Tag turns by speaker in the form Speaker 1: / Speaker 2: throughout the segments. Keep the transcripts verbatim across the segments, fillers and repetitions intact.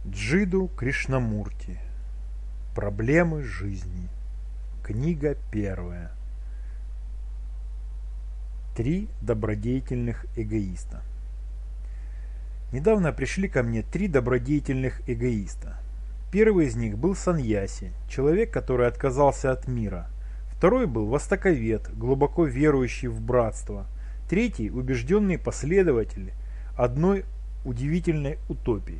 Speaker 1: Джиду Кришнамурти. Проблемы жизни. Книга первая. Три добродетельных эгоиста. Недавно пришли ко мне три добродетельных эгоиста. Первый из них был саньяси, человек, который отказался от мира. Второй был востоковед, глубоко верующий в братство. Третий – убежденный последователь одной удивительной утопии.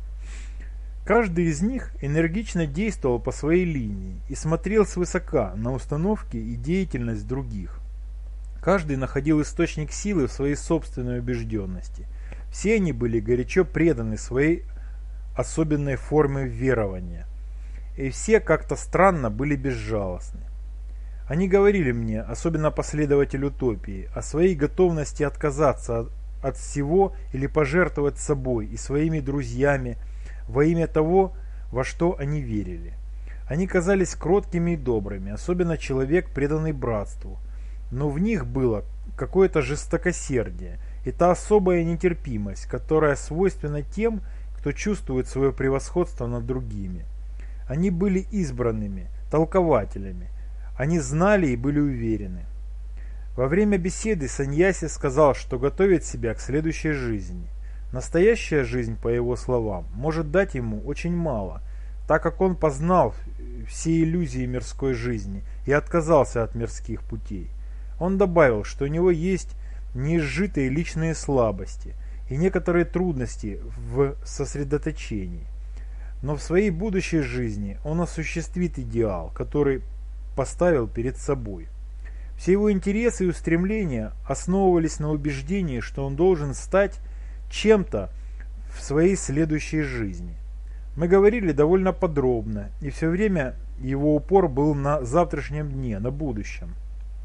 Speaker 1: Каждый из них энергично действовал по своей линии и смотрел свысока на установки и деятельность других. Каждый находил источник силы в своей собственной убежденности. Все они были горячо преданы своей особенной форме верования. И все как-то странно были безжалостны. Они говорили мне, особенно последователь утопии, о своей готовности отказаться от всего или пожертвовать собой и своими друзьями во имя того, во что они верили. Они казались кроткими и добрыми, особенно человек, преданный братству. Но в них было какое-то жестокосердие и та особая нетерпимость, которая свойственна тем, кто чувствует свое превосходство над другими. Они были избранными, толкователями. Они знали и были уверены. Во время беседы саньяси сказал, что готовит себя к следующей жизни. Настоящая жизнь, по его словам, может дать ему очень мало, так как он познал все иллюзии мирской жизни и отказался от мирских путей. Он добавил, что у него есть неизжитые личные слабости и некоторые трудности в сосредоточении. Но в своей будущей жизни он осуществит идеал, который поставил перед собой. Все его интересы и устремления основывались на убеждении, что он должен стать чем-то в своей следующей жизни. Мы говорили довольно подробно, и все время его упор был на завтрашнем дне, на будущем.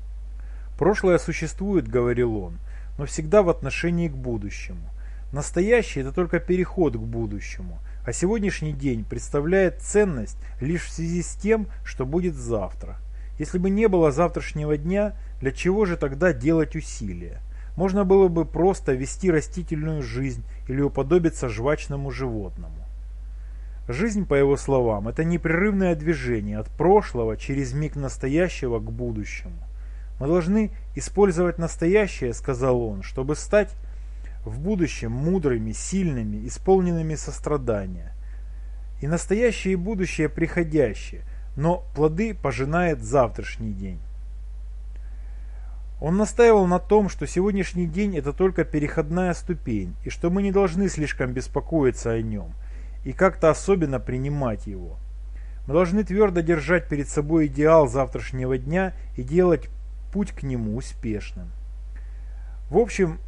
Speaker 1: Прошлое существует, говорил он, но всегда в отношении к будущему. Настоящее – это только переход к будущему, а сегодняшний день представляет ценность лишь в связи с тем, что будет завтра. Если бы не было завтрашнего дня, для чего же тогда делать усилия? Можно было бы просто вести растительную жизнь или уподобиться жвачному животному. Жизнь, по его словам, это непрерывное движение от прошлого через миг настоящего к будущему. Мы должны использовать настоящее, сказал он, чтобы стать в будущем мудрыми, сильными, исполненными сострадания. И настоящее и будущее приходящее, но плоды пожинает завтрашний день. Он настаивал на том, что сегодняшний день это только переходная ступень, и что мы не должны слишком беспокоиться о нем и как-то особенно принимать его. Мы должны твердо держать перед собой идеал завтрашнего дня и делать путь к нему успешным. В общем,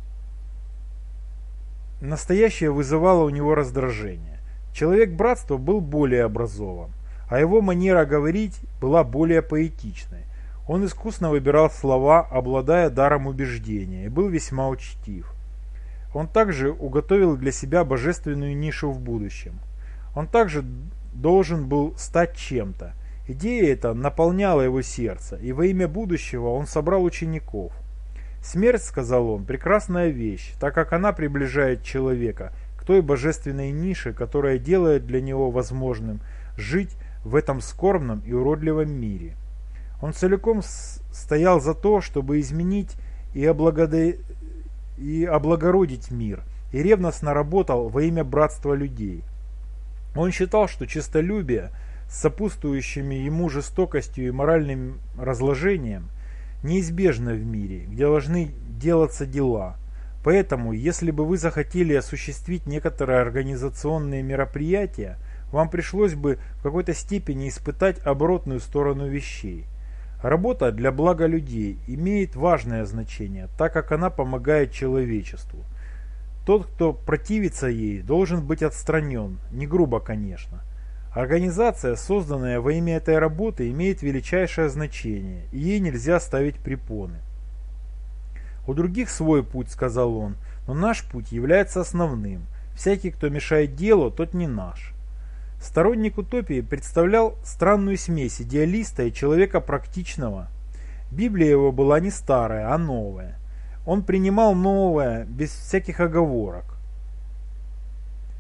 Speaker 1: настоящее вызывало у него раздражение. Человек братства был более образован, а его манера говорить была более поэтичной. Он искусно выбирал слова, обладая даром убеждения, и был весьма учтив. Он также уготовил для себя божественную нишу в будущем. Он также должен был стать чем-то. Идея эта наполняла его сердце, и во имя будущего он собрал учеников. Смерть, сказал он, прекрасная вещь, так как она приближает человека к той божественной нише, которая делает для него возможным жить в этом скорбном и уродливом мире. Он целиком стоял за то, чтобы изменить и, облагода... и облагородить мир, и ревностно работал во имя братства людей. Он считал, что честолюбие с сопутствующими ему жестокостью и моральным разложением неизбежно в мире, где должны делаться дела. Поэтому, если бы вы захотели осуществить некоторые организационные мероприятия, вам пришлось бы в какой-то степени испытать оборотную сторону вещей. Работа для блага людей имеет важное значение, так как она помогает человечеству. Тот, кто противится ей, должен быть отстранен, не грубо, конечно. Организация, созданная во имя этой работы, имеет величайшее значение, и ей нельзя ставить препоны. У других свой путь, сказал он, но наш путь является основным. Всякий, кто мешает делу, тот не наш. Сторонник утопии представлял странную смесь идеалиста и человека практичного. Библия его была не старая, а новая. Он принимал новое без всяких оговорок.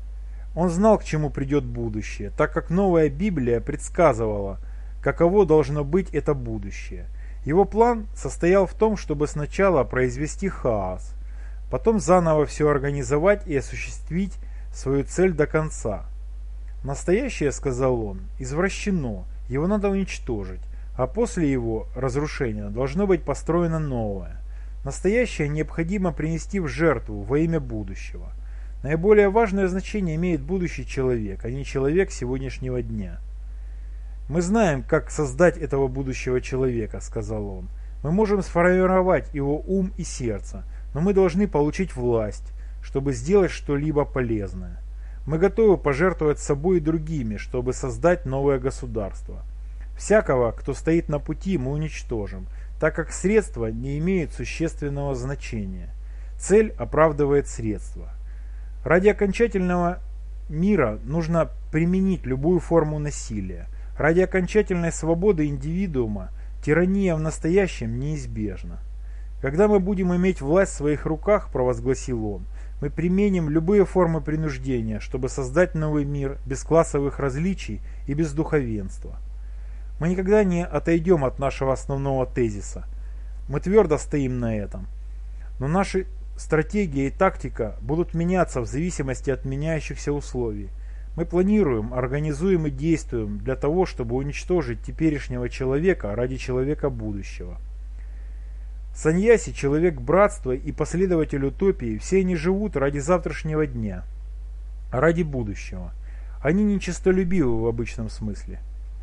Speaker 1: Он знал, к чему придет будущее, так как новая Библия предсказывала, каково должно быть это будущее. Его план состоял в том, чтобы сначала произвести хаос, потом заново все организовать и осуществить свою цель до конца. Настоящее, сказал он, извращено, его надо уничтожить, а после его разрушения должно быть построено новое. Настоящее необходимо принести в жертву во имя будущего. Наиболее важное значение имеет будущий человек, а не человек сегодняшнего дня. «Мы знаем, как создать этого будущего человека», — сказал он. «Мы можем сформировать его ум и сердце, но мы должны получить власть, чтобы сделать что-либо полезное. Мы готовы пожертвовать собой и другими, чтобы создать новое государство. Всякого, кто стоит на пути, мы уничтожим, так как средства не имеют существенного значения. Цель оправдывает средства. Ради окончательного мира нужно применить любую форму насилия. Ради окончательной свободы индивидуума тирания в настоящем неизбежна. Когда мы будем иметь власть в своих руках, провозгласил он, мы применим любые формы принуждения, чтобы создать новый мир без классовых различий и без духовенства. Мы никогда не отойдем от нашего основного тезиса. Мы твердо стоим на этом. Но наши стратегия и тактика будут меняться в зависимости от меняющихся условий. Мы планируем, организуем и действуем для того, чтобы уничтожить теперешнего человека ради человека будущего. Саньяси, человек братства и последователь утопии, все они живут ради завтрашнего дня, ради будущего. Они не честолюбивы в обычном смысле.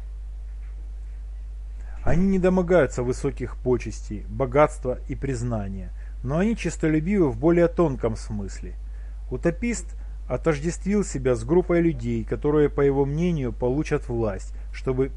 Speaker 1: Они не домогаются высоких почестей, богатства и признания, но они честолюбивы в более тонком смысле. Утопист отождествил себя с группой людей, которые, по его мнению, получат власть, чтобы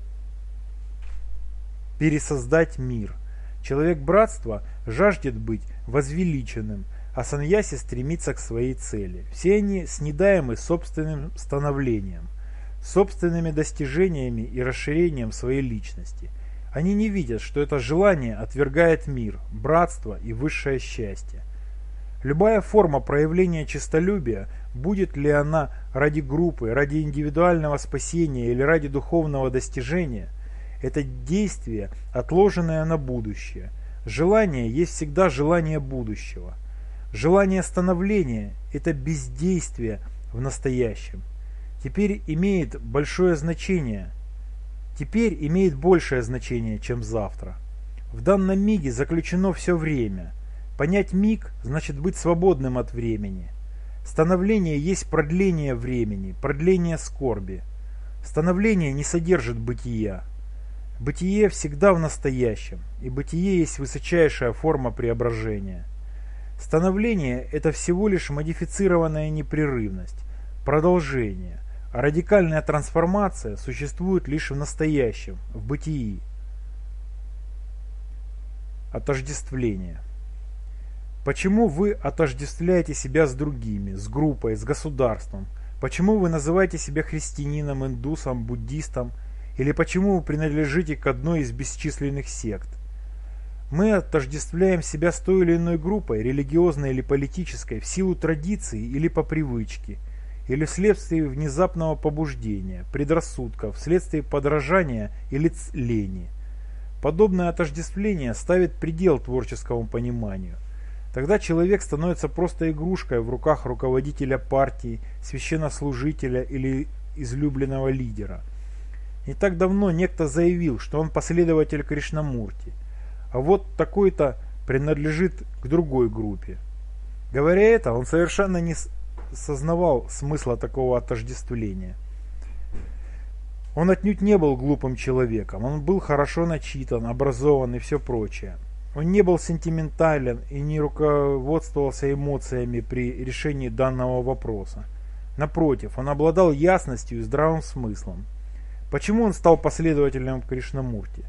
Speaker 1: пересоздать мир. Человек братства жаждет быть возвеличенным, а саньяси стремится к своей цели. Все они снедаемы собственным становлением, собственными достижениями и расширением своей личности. Они не видят, что это желание отвергает мир, братство и высшее счастье. Любая форма проявления честолюбия, будет ли она ради группы, ради индивидуального спасения или ради духовного достижения, это действие, отложенное на будущее. Желание есть всегда желание будущего. Желание становления – это бездействие в настоящем. Теперь имеет большое значение. Теперь имеет большее значение, чем завтра. В данном миге заключено все время. Понять миг значит быть свободным от времени. Становление есть продление времени, продление скорби. Становление не содержит бытия. Бытие всегда в настоящем, и бытие есть высочайшая форма преображения. Становление – это всего лишь модифицированная непрерывность, продолжение, а радикальная трансформация существует лишь в настоящем, в бытии. Отождествление. Почему вы отождествляете себя с другими, с группой, с государством? Почему вы называете себя христианином, индусом, буддистом? Или почему вы принадлежите к одной из бесчисленных сект? Мы отождествляем себя с той или иной группой, религиозной или политической, в силу традиции или по привычке, или вследствие внезапного побуждения, предрассудков, вследствие подражания или лени. Подобное отождествление ставит предел творческому пониманию. Тогда человек становится просто игрушкой в руках руководителя партии, священнослужителя или излюбленного лидера. Не так давно некто заявил, что он последователь Кришнамурти, а вот такой-то принадлежит к другой группе. Говоря это, он совершенно не сознавал смысла такого отождествления. Он отнюдь не был глупым человеком, он был хорошо начитан, образован и все прочее. Он не был сентиментален и не руководствовался эмоциями при решении данного вопроса. Напротив, он обладал ясностью и здравым смыслом. Почему он стал последователем Кришнамурти?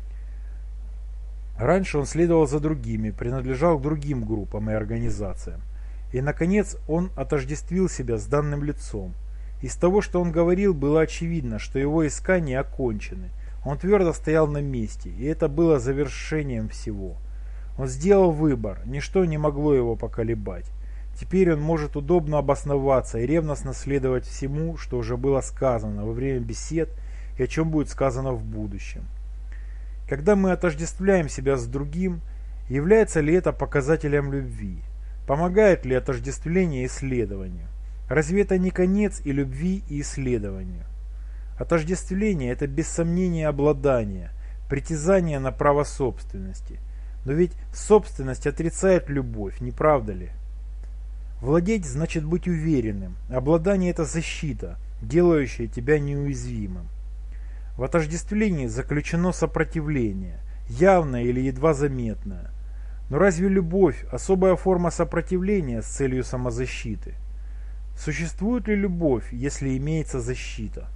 Speaker 1: Раньше он следовал за другими, принадлежал к другим группам и организациям. И, наконец, он отождествил себя с данным лицом. Из того, что он говорил, было очевидно, что его искания окончены. Он твердо стоял на месте, и это было завершением всего. Он сделал выбор, ничто не могло его поколебать. Теперь он может удобно обосноваться и ревностно следовать всему, что уже было сказано во время бесед и о чем будет сказано в будущем. Когда мы отождествляем себя с другим, является ли это показателем любви? Помогает ли отождествление исследованию? Разве это не конец и любви, и исследованию? Отождествление – это без сомнения обладание, притязание на право собственности. Но ведь собственность отрицает любовь, не правда ли? Владеть значит быть уверенным. Обладание – это защита, делающая тебя неуязвимым. В отождествлении заключено сопротивление, явное или едва заметное. Но разве любовь – особая форма сопротивления с целью самозащиты? Существует ли любовь, если имеется защита?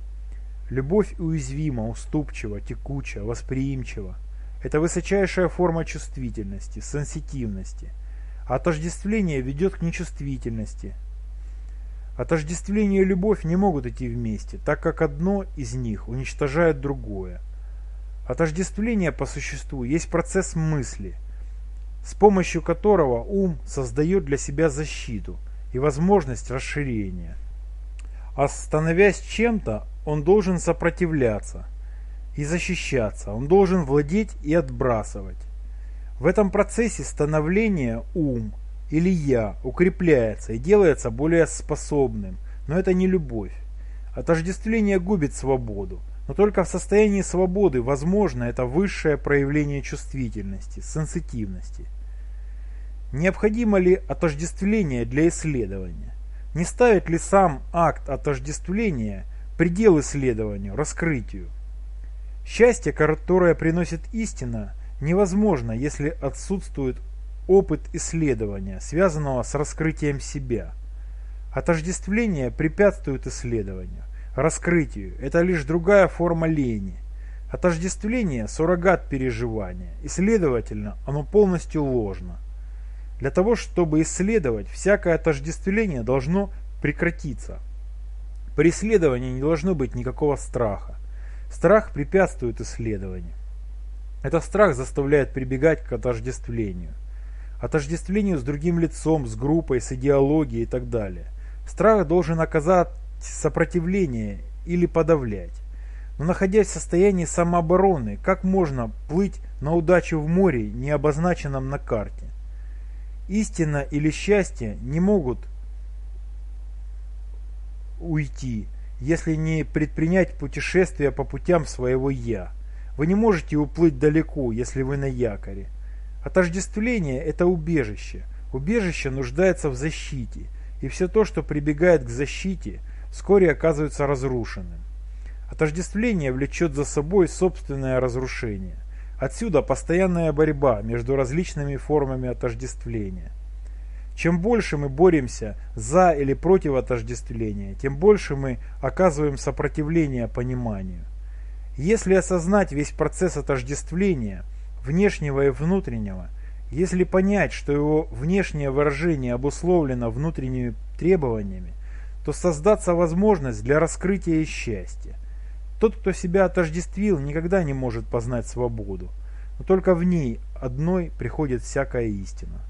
Speaker 1: Любовь уязвима, уступчива, текуча, восприимчива. Это высочайшая форма чувствительности, сенситивности. А отождествление ведет к нечувствительности. Отождествление и любовь не могут идти вместе, так как одно из них уничтожает другое. Отождествление по существу есть процесс мысли, с помощью которого ум создает для себя защиту и возможность расширения. А становясь чем-то, он должен сопротивляться и защищаться, он должен владеть и отбрасывать. В этом процессе становления ум или я укрепляется и делается более способным, но это не любовь. Отождествление губит свободу, но только в состоянии свободы возможно это высшее проявление чувствительности, сенситивности. Необходимо ли отождествление для исследования? Не ставит ли сам акт отождествления предел исследованию, раскрытию? Счастье, которое приносит истина, невозможно, если отсутствует опыт исследования, связанного с раскрытием себя. Отождествление препятствует исследованию. Раскрытию – это лишь другая форма лени. Отождествление – суррогат переживания, и, следовательно, оно полностью ложно. Для того, чтобы исследовать, всякое отождествление должно прекратиться. При исследовании не должно быть никакого страха. Страх препятствует исследованию. Этот страх заставляет прибегать к отождествлению. Отождествлению с другим лицом, с группой, с идеологией и так далее. Страх должен оказать сопротивление или подавлять. Но находясь в состоянии самообороны, как можно плыть на удачу в море, не обозначенном на карте? Истина или счастье не могут уйти, если не предпринять путешествие по путям своего «я». Вы не можете уплыть далеко, если вы на якоре. Отождествление – это убежище. Убежище нуждается в защите, и все то, что прибегает к защите, вскоре оказывается разрушенным. Отождествление влечет за собой собственное разрушение. Отсюда постоянная борьба между различными формами отождествления. Чем больше мы боремся за или против отождествления, тем больше мы оказываем сопротивление пониманию. Если осознать весь процесс отождествления, внешнего и внутреннего, если понять, что его внешнее выражение обусловлено внутренними требованиями, то создастся возможность для раскрытия и счастья. Тот, кто себя отождествил, никогда не может познать свободу, но только в ней одной приходит всякая истина.